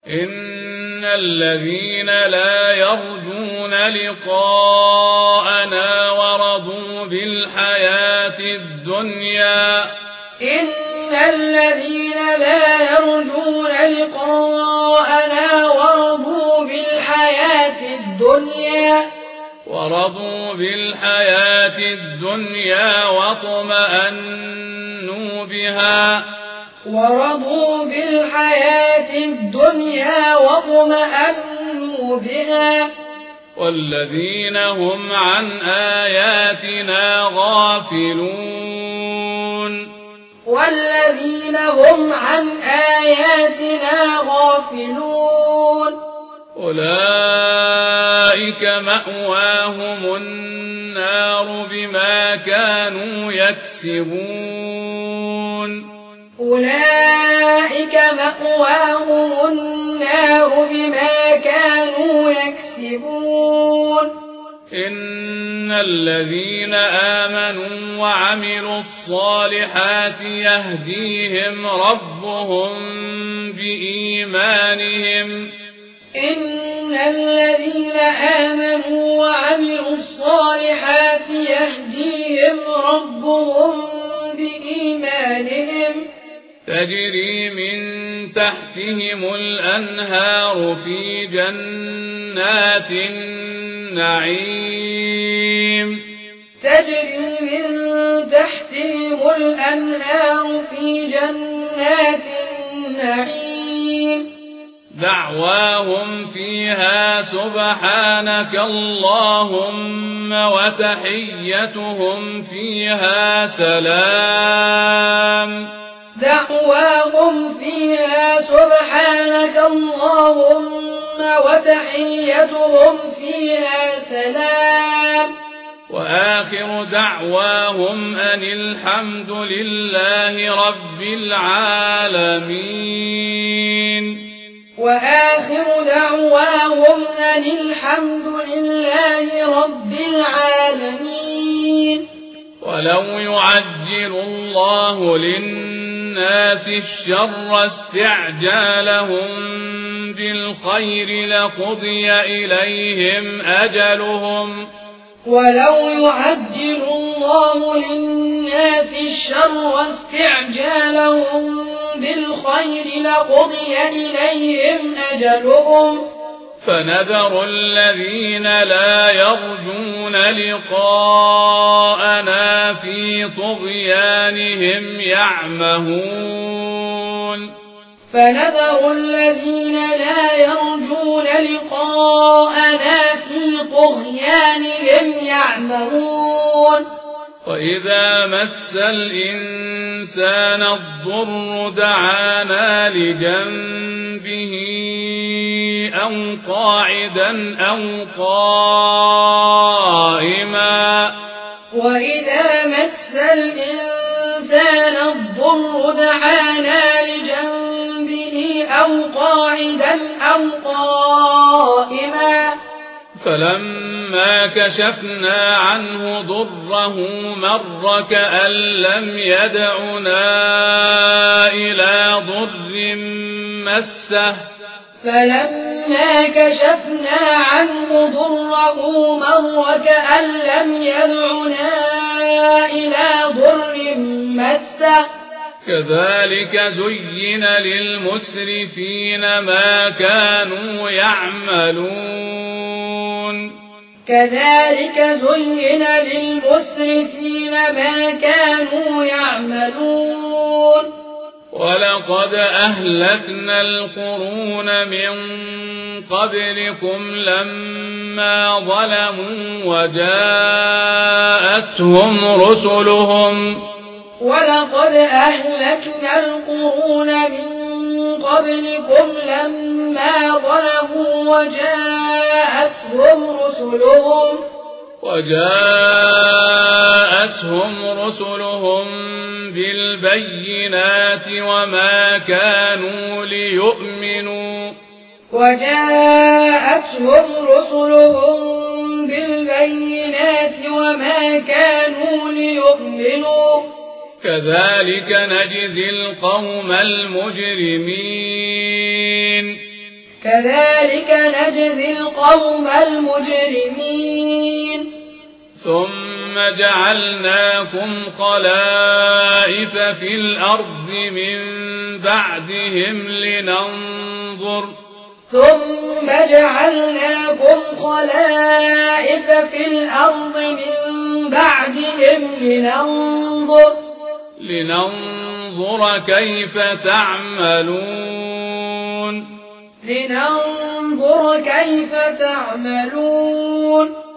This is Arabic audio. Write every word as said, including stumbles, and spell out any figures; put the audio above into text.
إن الذين لا يرجون لقاءنا ورضوا بالحياة الدنيا إن الذين لا يرجون لقاءنا ورضوا بالحياة الدنيا ورضوا بالحياة الدنيا واطمأنوا بها ورضوا بالحياة الدنيا واطمأنوا بها والذين هم عن آياتنا غافلون والذين هم عن آياتنا غافلون أولئك مأواهم النار بما كانوا يكسبون أولئك مأواهم النار بما كانوا يكسبون إن الذين آمنوا وعملوا الصالحات يهديهم ربهم بإيمانهم إن الذين آمنوا وعملوا الصالحات يهديهم ربهم بإيمانهم تجري من تحتهم الأنهار في جنات النعيم تجري من تحتهم الأنهار في جنات النعيم دعواهم فيها سبحانك اللهم وتحيتهم فيها سلام دعواهم فيها سبحانك اللهم وتحيتهم فيها سلام وآخر دعواهم أن الحمد لله رب العالمين وآخر دعواهم أن الحمد لله رب العالمين ولو يعجل الله للناس الشر استعجالهم بالخير لقضي إليهم أجلهم ولو يعجل الله للناس الشر استعجالهم بالخير لقضي إليهم أجلهم فنذر الذين لا يرجون لقاءنا في طغيانهم يعمهون فنذر الذين لا يرجون لقاءنا في طغيانهم يعمهون وإذا مس الإنسان الضر دعانا لجنبه أو قاعدا أو قائما وإذا مس الإنسان الضر دعانا لجنبه أو قاعدا أو قائما فلما كشفنا عنه ضره مر كأن لم يدعنا إلى ضر مسه فلما كشفنا عنه ضره مر كأن لم يدعنا إلى ضر مسه كذلك زين للمسرفين ما كانوا يعملون كذلك زين للمسرفين ما كانوا يعملون ولقد أهلكنا القرون من قبلكم لما ظلموا وجاءتهم رسلهم ولقد أهلكنا القرون من قبلكم لما ظلموا وجاءتهم رسلهم وجاءتهم رسلهم بالبينات وما كانوا ليؤمنوا وجاءتهم رسلهم بالبينات وما كانوا ليؤمنوا كذلك نجزي القوم المجرمين كذلك نجزي القوم المجرمين ثم جعلناكم خلائف في الأرض من بعدهم لننظر ثم جعلناكم خلائف في الأرض من بعدهم لننظر لننظر كيف تعملون لننظر كيف تعملون